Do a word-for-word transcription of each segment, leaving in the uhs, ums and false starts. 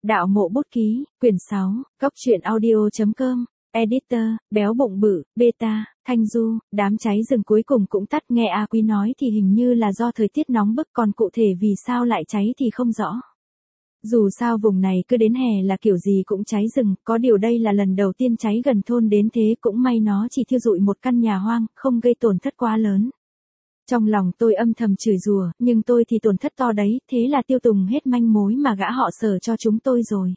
Đạo mộ bút ký, quyển sáu, Cóc truyện audio.com, Editor, béo bụng bự, beta, Thanh Du, đám cháy rừng cuối cùng cũng tắt. Nghe A Quý nói thì hình như là do thời tiết nóng bức, còn cụ thể vì sao lại cháy thì không rõ. Dù sao vùng này cứ đến hè là kiểu gì cũng cháy rừng, có điều đây là lần đầu tiên cháy gần thôn đến thế, cũng may nó chỉ thiêu rụi một căn nhà hoang, không gây tổn thất quá lớn. Trong lòng tôi âm thầm chửi rủa, nhưng tôi thì tổn thất to đấy, thế là tiêu tùng hết manh mối mà gã họ Sở cho chúng tôi rồi.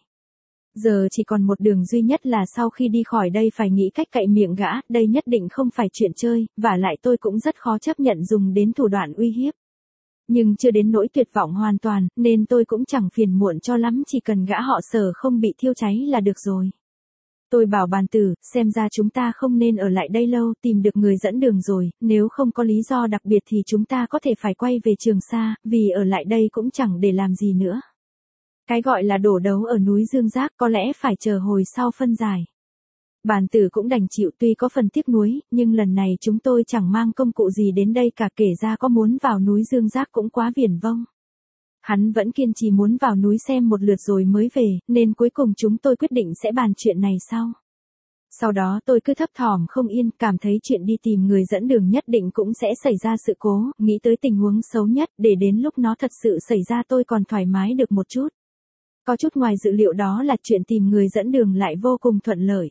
Giờ chỉ còn một đường duy nhất là sau khi đi khỏi đây phải nghĩ cách cậy miệng gã, đây nhất định không phải chuyện chơi, vả lại tôi cũng rất khó chấp nhận dùng đến thủ đoạn uy hiếp. Nhưng chưa đến nỗi tuyệt vọng hoàn toàn, nên tôi cũng chẳng phiền muộn cho lắm, chỉ cần gã họ Sở không bị thiêu cháy là được rồi. Tôi bảo Bàn Tử, xem ra chúng ta không nên ở lại đây lâu, tìm được người dẫn đường rồi, nếu không có lý do đặc biệt thì chúng ta có thể phải quay về Trường Sa, vì ở lại đây cũng chẳng để làm gì nữa. Cái gọi là đổ đấu ở núi Dương Giác có lẽ phải chờ hồi sau phân giải. Bàn Tử cũng đành chịu, tuy có phần tiếc nuối, nhưng lần này chúng tôi chẳng mang công cụ gì đến đây cả, kể ra có muốn vào núi Dương Giác cũng quá viển vông. Hắn vẫn kiên trì muốn vào núi xem một lượt rồi mới về, nên cuối cùng chúng tôi quyết định sẽ bàn chuyện này sau. Sau đó tôi cứ thấp thỏm không yên, cảm thấy chuyện đi tìm người dẫn đường nhất định cũng sẽ xảy ra sự cố, nghĩ tới tình huống xấu nhất, để đến lúc nó thật sự xảy ra tôi còn thoải mái được một chút. Có chút ngoài dự liệu đó là chuyện tìm người dẫn đường lại vô cùng thuận lợi.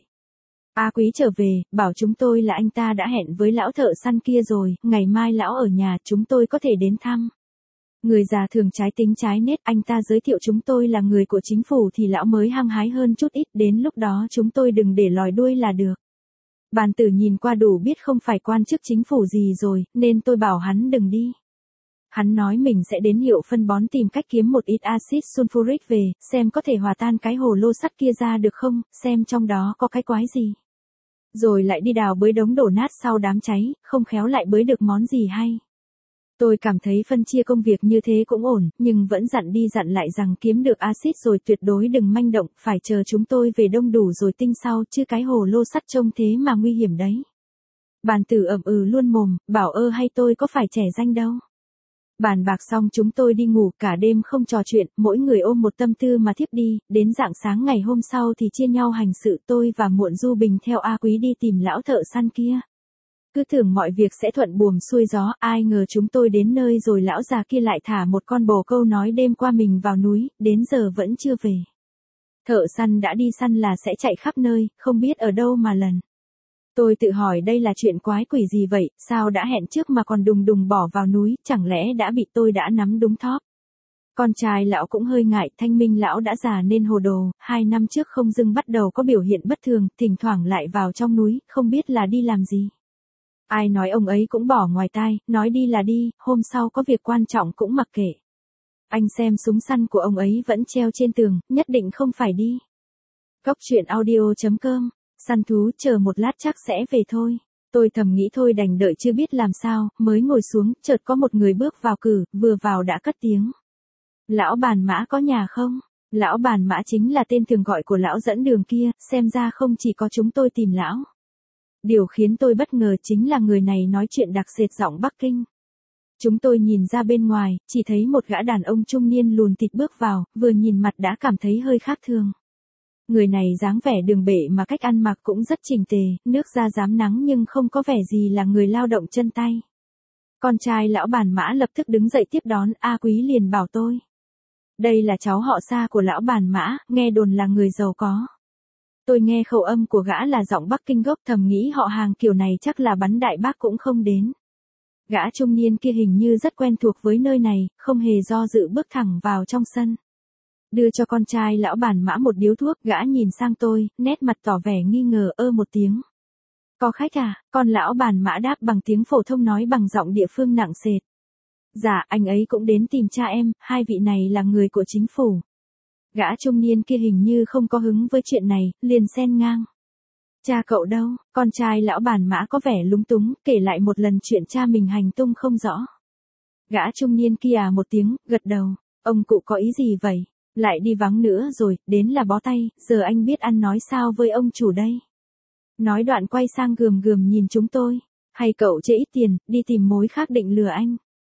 A Quý trở về, bảo chúng tôi là anh ta đã hẹn với lão thợ săn kia rồi, ngày mai lão ở nhà, chúng tôi có thể đến thăm. Người già thường trái tính trái nết, anh ta giới thiệu chúng tôi là người của chính phủ thì lão mới hăng hái hơn chút ít, đến lúc đó chúng tôi đừng để lòi đuôi là được. Bàn Tử nhìn qua đủ biết không phải quan chức chính phủ gì rồi, nên tôi bảo hắn đừng đi. Hắn nói mình sẽ đến hiệu phân bón tìm cách kiếm một ít axit sulfuric về, xem có thể hòa tan cái hồ lô sắt kia ra được không, xem trong đó có cái quái gì. Rồi lại đi đào bới đống đổ nát sau đám cháy, không khéo lại bới được món gì hay. Tôi cảm thấy phân chia công việc như thế cũng ổn, nhưng vẫn dặn đi dặn lại rằng kiếm được axit rồi tuyệt đối đừng manh động, phải chờ chúng tôi về đông đủ rồi tinh sau, chứ cái hồ lô sắt trông thế mà nguy hiểm đấy. Bàn Tử ậm ừ luôn mồm, bảo ơ hay tôi có phải trẻ danh đâu. Bàn bạc xong chúng tôi đi ngủ, cả đêm không trò chuyện, mỗi người ôm một tâm tư mà thiếp đi, đến rạng sáng ngày hôm sau thì chia nhau hành sự, tôi và Muộn Du Bình theo A Quý đi tìm lão thợ săn kia. Cứ tưởng mọi việc sẽ thuận buồm xuôi gió, ai ngờ chúng tôi đến nơi rồi lão già kia lại thả một con bồ câu nói đêm qua mình vào núi, đến giờ vẫn chưa về. Thợ săn đã đi săn là sẽ chạy khắp nơi, không biết ở đâu mà lần. Tôi tự hỏi đây là chuyện quái quỷ gì vậy, sao đã hẹn trước mà còn đùng đùng bỏ vào núi, chẳng lẽ đã bị tôi đã nắm đúng thóp. Con trai lão cũng hơi ngại, Thanh Minh lão đã già nên hồ đồ, hai năm trước không dưng bắt đầu có biểu hiện bất thường, thỉnh thoảng lại vào trong núi, không biết là đi làm gì. Ai nói ông ấy cũng bỏ ngoài tai, nói đi là đi, hôm sau có việc quan trọng cũng mặc kệ. Anh xem súng săn của ông ấy vẫn treo trên tường, nhất định không phải đi. Cóc truyện audio.com, săn thú chờ một lát chắc sẽ về thôi. Tôi thầm nghĩ thôi đành đợi chưa biết làm sao, mới ngồi xuống, chợt có một người bước vào cử, vừa vào đã cất tiếng. Lão Bàn Mã có nhà không? Lão Bàn Mã chính là tên thường gọi của lão dẫn đường kia, xem ra không chỉ có chúng tôi tìm lão. Điều khiến tôi bất ngờ chính là người này nói chuyện đặc sệt giọng Bắc Kinh. Chúng tôi nhìn ra bên ngoài, chỉ thấy một gã đàn ông trung niên lùn thịt bước vào, vừa nhìn mặt đã cảm thấy hơi khác thường. Người này dáng vẻ đường bệ mà cách ăn mặc cũng rất chỉnh tề, nước da rám nắng nhưng không có vẻ gì là người lao động chân tay. Con trai lão Bàn Mã lập tức đứng dậy tiếp đón, A Quý liền bảo tôi. Đây là cháu họ Sa của lão Bàn Mã, nghe đồn là người giàu có. Tôi nghe khẩu âm của gã là giọng Bắc Kinh gốc, thầm nghĩ họ hàng kiểu này chắc là bắn đại bác cũng không đến. Gã trung niên kia hình như rất quen thuộc với nơi này, không hề do dự bước thẳng vào trong sân. Đưa cho con trai lão Bàn Mã một điếu thuốc, gã nhìn sang tôi, nét mặt tỏ vẻ nghi ngờ, ơ một tiếng. Có khách à? Con lão Bàn Mã đáp bằng tiếng phổ thông, nói bằng giọng địa phương nặng sệt. Dạ, anh ấy cũng đến tìm cha em, hai vị này là người của chính phủ. Gã trung niên kia hình như không có hứng với chuyện này, liền xen ngang. Cha cậu đâu? Con trai lão Bàn Mã có vẻ lúng túng, kể lại một lần chuyện cha mình hành tung không rõ. Gã trung niên kia à một tiếng, gật đầu. Ông cụ có ý gì vậy? Lại đi vắng nữa rồi, đến là bó tay, giờ anh biết ăn nói sao với ông chủ đây. Nói đoạn quay sang gườm gườm nhìn chúng tôi. Hay cậu chê ít tiền, đi tìm mối khác định lừa anh.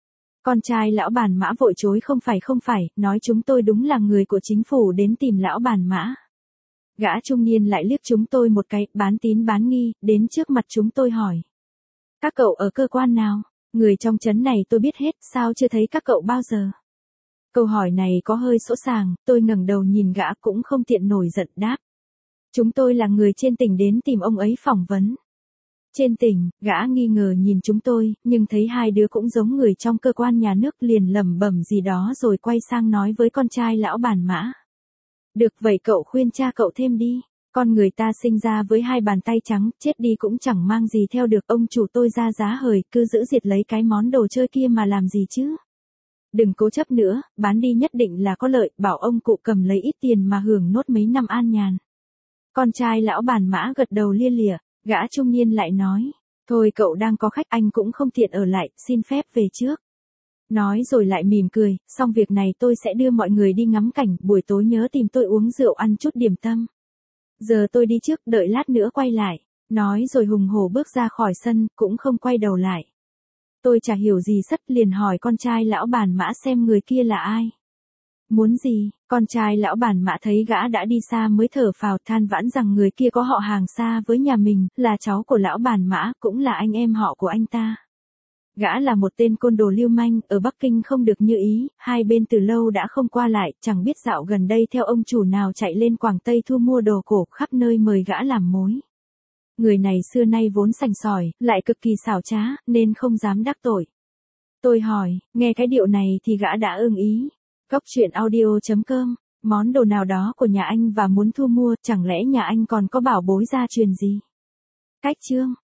Con trai lão bản Mã vội chối không phải không phải, nói chúng tôi đúng là người của chính phủ đến tìm lão bản Mã. Gã trung niên lại liếc chúng tôi một cái, bán tín bán nghi, đến trước mặt chúng tôi hỏi. Các cậu ở cơ quan nào? Người trong trấn này tôi biết hết, sao chưa thấy các cậu bao giờ? Câu hỏi này có hơi sỗ sàng, tôi ngẩng đầu nhìn gã cũng không tiện nổi giận đáp. Chúng tôi là người trên tỉnh đến tìm ông ấy phỏng vấn. Trên tỉnh, gã nghi ngờ nhìn chúng tôi, nhưng thấy hai đứa cũng giống người trong cơ quan nhà nước liền lẩm bẩm gì đó rồi quay sang nói với con trai lão bản Mã. Được vậy cậu khuyên cha cậu thêm đi, con người ta sinh ra với hai bàn tay trắng, chết đi cũng chẳng mang gì theo được, ông chủ tôi ra giá hời, cứ giữ diệt lấy cái món đồ chơi kia mà làm gì chứ. Đừng cố chấp nữa, bán đi nhất định là có lợi, bảo ông cụ cầm lấy ít tiền mà hưởng nốt mấy năm an nhàn. Con trai lão bản Mã gật đầu lia lịa, gã trung niên lại nói, thôi cậu đang có khách anh cũng không tiện ở lại, xin phép về trước. Nói rồi lại mỉm cười, xong việc này tôi sẽ đưa mọi người đi ngắm cảnh, buổi tối nhớ tìm tôi uống rượu ăn chút điểm tâm. Giờ tôi đi trước, đợi lát nữa quay lại. Nói rồi hùng hổ bước ra khỏi sân, cũng không quay đầu lại. Tôi chả hiểu gì sất liền hỏi con trai lão bản Mã xem người kia là ai. Muốn gì? Con trai lão bản Mã thấy gã đã đi xa mới thở phào than vãn rằng người kia có họ hàng xa với nhà mình, là cháu của lão bản Mã, cũng là anh em họ của anh ta. Gã là một tên côn đồ lưu manh, ở Bắc Kinh không được như ý, hai bên từ lâu đã không qua lại, chẳng biết dạo gần đây theo ông chủ nào chạy lên Quảng Tây thu mua đồ cổ, khắp nơi mời gã làm mối. Người này xưa nay vốn sành sỏi, lại cực kỳ xảo trá, nên không dám đắc tội. Tôi hỏi, nghe cái điệu này thì gã đã ưng ý. Góc truyện audio chấm com, món đồ nào đó của nhà anh và muốn thu mua, chẳng lẽ nhà anh còn có bảo bối gia truyền gì? Cách chương